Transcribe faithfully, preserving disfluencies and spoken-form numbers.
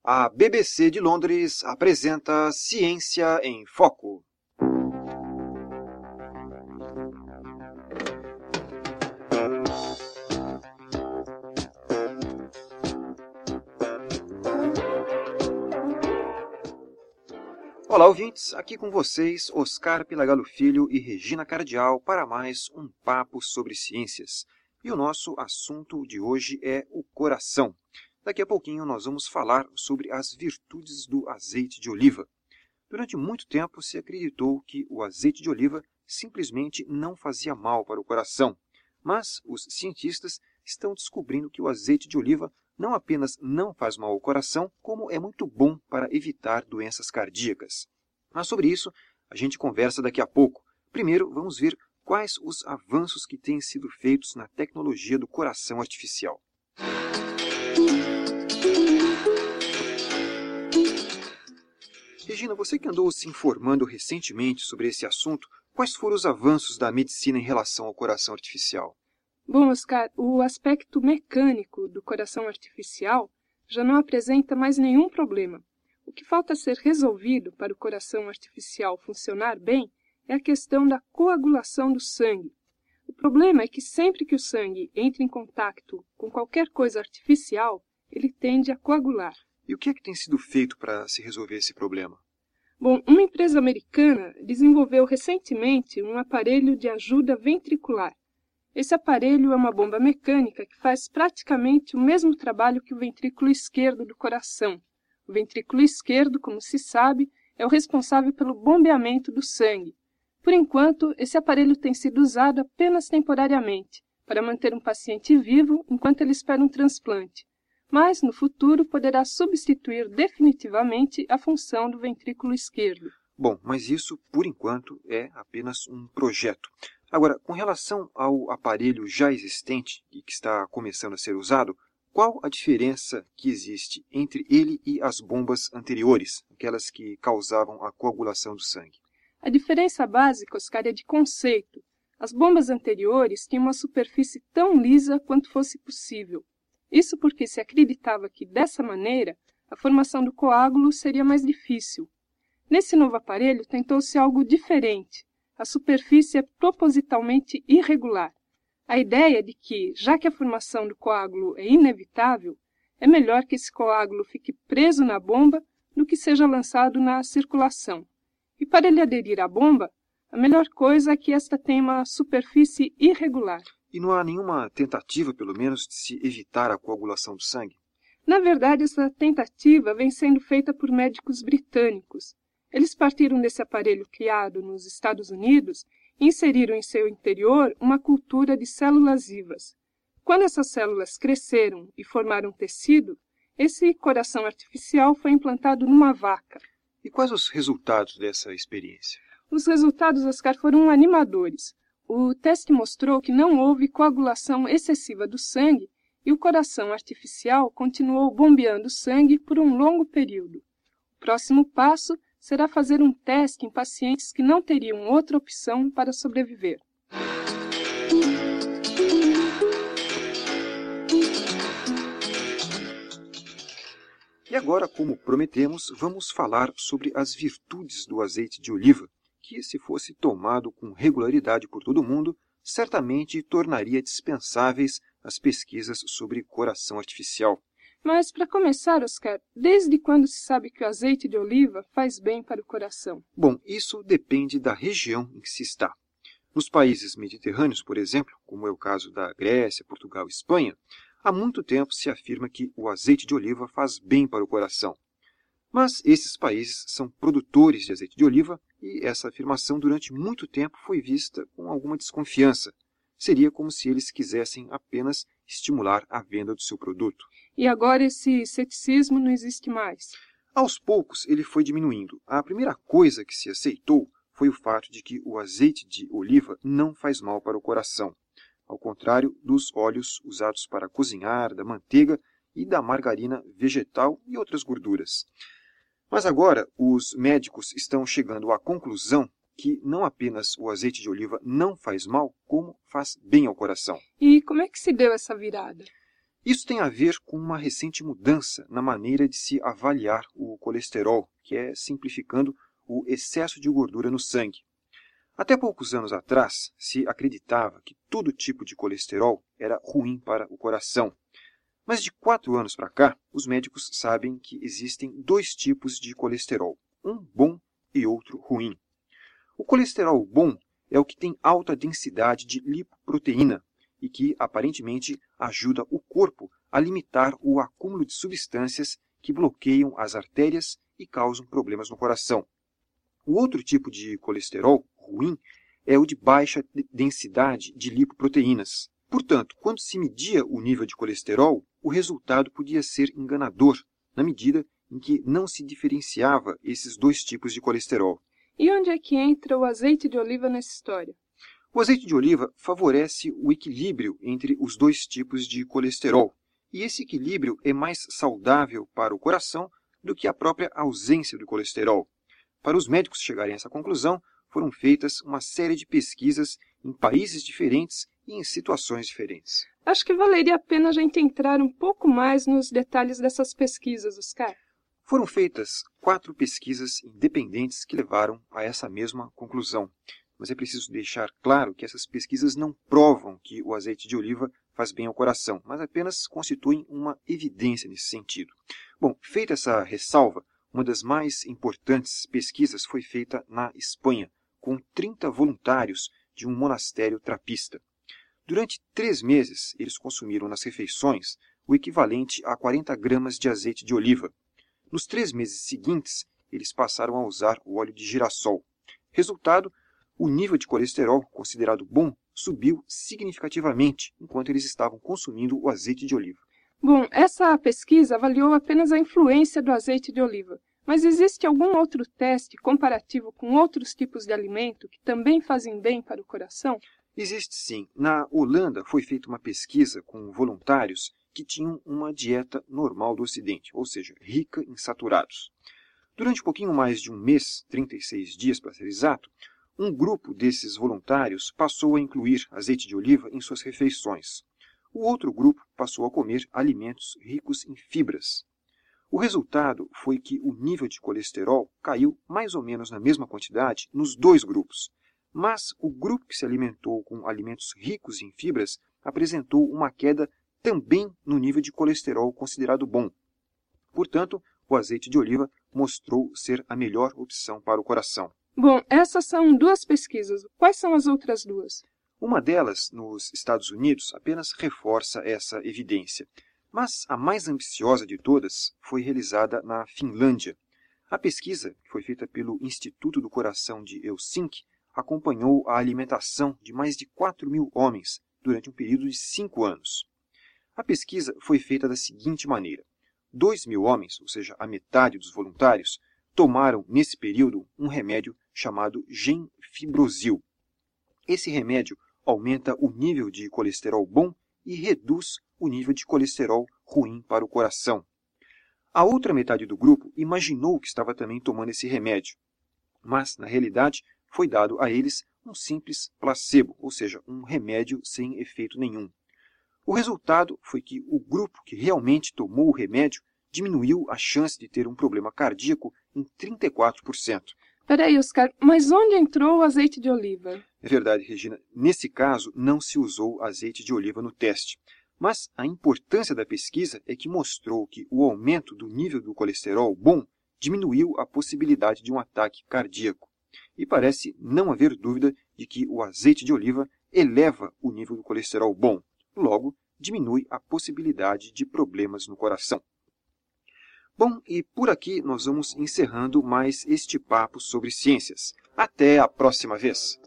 A B B C de Londres apresenta Ciência em Foco. Olá, ouvintes! Aqui com vocês, Oscar Pilagalo Filho e Regina Cardial para mais um papo sobre ciências. E o nosso assunto de hoje é o coração. Daqui a pouquinho nós vamos falar sobre as virtudes do azeite de oliva. Durante muito tempo se acreditou que o azeite de oliva simplesmente não fazia mal para o coração. Mas os cientistas estão descobrindo que o azeite de oliva não apenas não faz mal ao coração, como é muito bom para evitar doenças cardíacas. Mas sobre isso a gente conversa daqui a pouco. Primeiro vamos ver quais os avanços que têm sido feitos na tecnologia do coração artificial. Regina, você que andou se informando recentemente sobre esse assunto, quais foram os avanços da medicina em relação ao coração artificial? Bom, Oscar, o aspecto mecânico do coração artificial já não apresenta mais nenhum problema. O que falta ser resolvido para o coração artificial funcionar bem é a questão da coagulação do sangue. O problema é que sempre que o sangue entra em contato com qualquer coisa artificial, ele tende a coagular. E o que é que tem sido feito para se resolver esse problema? Bom, uma empresa americana desenvolveu recentemente um aparelho de ajuda ventricular. Esse aparelho é uma bomba mecânica que faz praticamente o mesmo trabalho que o ventrículo esquerdo do coração. O ventrículo esquerdo, como se sabe, é o responsável pelo bombeamento do sangue. Por enquanto, esse aparelho tem sido usado apenas temporariamente, para manter um paciente vivo enquanto ele espera um transplante. Mas, no futuro, poderá substituir definitivamente a função do ventrículo esquerdo. Bom, mas isso, por enquanto, é apenas um projeto. Agora, com relação ao aparelho já existente e que está começando a ser usado, qual a diferença que existe entre ele e as bombas anteriores, aquelas que causavam a coagulação do sangue? A diferença básica, Oscar, é de conceito. As bombas anteriores tinham uma superfície tão lisa quanto fosse possível. Isso porque se acreditava que, dessa maneira, a formação do coágulo seria mais difícil. Nesse novo aparelho, tentou-se algo diferente. A superfície é propositalmente irregular. A ideia é de que, já que a formação do coágulo é inevitável, é melhor que esse coágulo fique preso na bomba do que seja lançado na circulação. E para ele aderir à bomba, a melhor coisa é que esta tenha uma superfície irregular. E não há nenhuma tentativa, pelo menos, de se evitar a coagulação do sangue? Na verdade, essa tentativa vem sendo feita por médicos britânicos. Eles partiram desse aparelho criado nos Estados Unidos e inseriram em seu interior uma cultura de células vivas. Quando essas células cresceram e formaram tecido, esse coração artificial foi implantado numa vaca. E quais os resultados dessa experiência? Os resultados, Oscar, foram animadores. O teste mostrou que não houve coagulação excessiva do sangue e o coração artificial continuou bombeando sangue por um longo período. O próximo passo será fazer um teste em pacientes que não teriam outra opção para sobreviver. E agora, como prometemos, vamos falar sobre as virtudes do azeite de oliva, que, se fosse tomado com regularidade por todo mundo, certamente tornaria dispensáveis as pesquisas sobre coração artificial. Mas, para começar, Oscar, desde quando se sabe que o azeite de oliva faz bem para o coração? Bom, isso depende da região em que se está. Nos países mediterrâneos, por exemplo, como é o caso da Grécia, Portugal e Espanha, há muito tempo se afirma que o azeite de oliva faz bem para o coração. Mas esses países são produtores de azeite de oliva e essa afirmação durante muito tempo foi vista com alguma desconfiança. Seria como se eles quisessem apenas estimular a venda do seu produto. E agora esse ceticismo não existe mais? Aos poucos ele foi diminuindo. A primeira coisa que se aceitou foi o fato de que o azeite de oliva não faz mal para o coração, ao contrário dos óleos usados para cozinhar, da manteiga e da margarina vegetal e outras gorduras. Mas agora os médicos estão chegando à conclusão que não apenas o azeite de oliva não faz mal, como faz bem ao coração. E como é que se deu essa virada? Isso tem a ver com uma recente mudança na maneira de se avaliar o colesterol, que é, simplificando, o excesso de gordura no sangue. Até poucos anos atrás, se acreditava que todo tipo de colesterol era ruim para o coração. Mas de quatro anos para cá, os médicos sabem que existem dois tipos de colesterol, um bom e outro ruim. O colesterol bom é o que tem alta densidade de lipoproteína e que, aparentemente, ajuda o corpo a limitar o acúmulo de substâncias que bloqueiam as artérias e causam problemas no coração. O outro tipo de colesterol ruim é o de baixa densidade de lipoproteínas. Portanto, quando se media o nível de colesterol, o resultado podia ser enganador, na medida em que não se diferenciava esses dois tipos de colesterol. E onde é que entra o azeite de oliva nessa história? O azeite de oliva favorece o equilíbrio entre os dois tipos de colesterol, e esse equilíbrio é mais saudável para o coração do que a própria ausência do colesterol. Para os médicos chegarem a essa conclusão, foram feitas uma série de pesquisas em países diferentes e em situações diferentes. Acho que valeria a pena a gente entrar um pouco mais nos detalhes dessas pesquisas, Oscar. Foram feitas quatro pesquisas independentes que levaram a essa mesma conclusão. Mas é preciso deixar claro que essas pesquisas não provam que o azeite de oliva faz bem ao coração, mas apenas constituem uma evidência nesse sentido. Bom, feita essa ressalva, uma das mais importantes pesquisas foi feita na Espanha, com trinta voluntários de um monastério trapista. Durante três meses, eles consumiram nas refeições o equivalente a quarenta gramas de azeite de oliva. Nos três meses seguintes, eles passaram a usar o óleo de girassol. Resultado, o nível de colesterol, considerado bom, subiu significativamente enquanto eles estavam consumindo o azeite de oliva. Bom, essa pesquisa avaliou apenas a influência do azeite de oliva, mas existe algum outro teste comparativo com outros tipos de alimento que também fazem bem para o coração? Existe sim. Na Holanda foi feita uma pesquisa com voluntários que tinham uma dieta normal do Ocidente, ou seja, rica em saturados. Durante um pouquinho mais de um mês, trinta e seis dias para ser exato, um grupo desses voluntários passou a incluir azeite de oliva em suas refeições. O outro grupo passou a comer alimentos ricos em fibras. O resultado foi que o nível de colesterol caiu mais ou menos na mesma quantidade nos dois grupos, mas o grupo que se alimentou com alimentos ricos em fibras apresentou uma queda também no nível de colesterol considerado bom. Portanto, o azeite de oliva mostrou ser a melhor opção para o coração. Bom, essas são duas pesquisas. Quais são as outras duas? Uma delas, nos Estados Unidos, apenas reforça essa evidência. Mas a mais ambiciosa de todas foi realizada na Finlândia. A pesquisa, que foi feita pelo Instituto do Coração de Helsinki, acompanhou a alimentação de mais de quatro mil homens durante um período de cinco anos. A pesquisa foi feita da seguinte maneira. dois mil homens, ou seja, a metade dos voluntários, tomaram nesse período um remédio chamado Genfibrosil. Esse remédio aumenta o nível de colesterol bom e reduz o nível de colesterol ruim para o coração. A outra metade do grupo imaginou que estava também tomando esse remédio, mas, na realidade, foi dado a eles um simples placebo, ou seja, um remédio sem efeito nenhum. O resultado foi que o grupo que realmente tomou o remédio diminuiu a chance de ter um problema cardíaco em trinta e quatro por cento. Peraí, Oscar, mas onde entrou o azeite de oliva? É verdade, Regina. Nesse caso, não se usou azeite de oliva no teste. Mas a importância da pesquisa é que mostrou que o aumento do nível do colesterol bom diminuiu a possibilidade de um ataque cardíaco. E parece não haver dúvida de que o azeite de oliva eleva o nível do colesterol bom. Logo, diminui a possibilidade de problemas no coração. Bom, e por aqui nós vamos encerrando mais este papo sobre ciências. Até a próxima vez!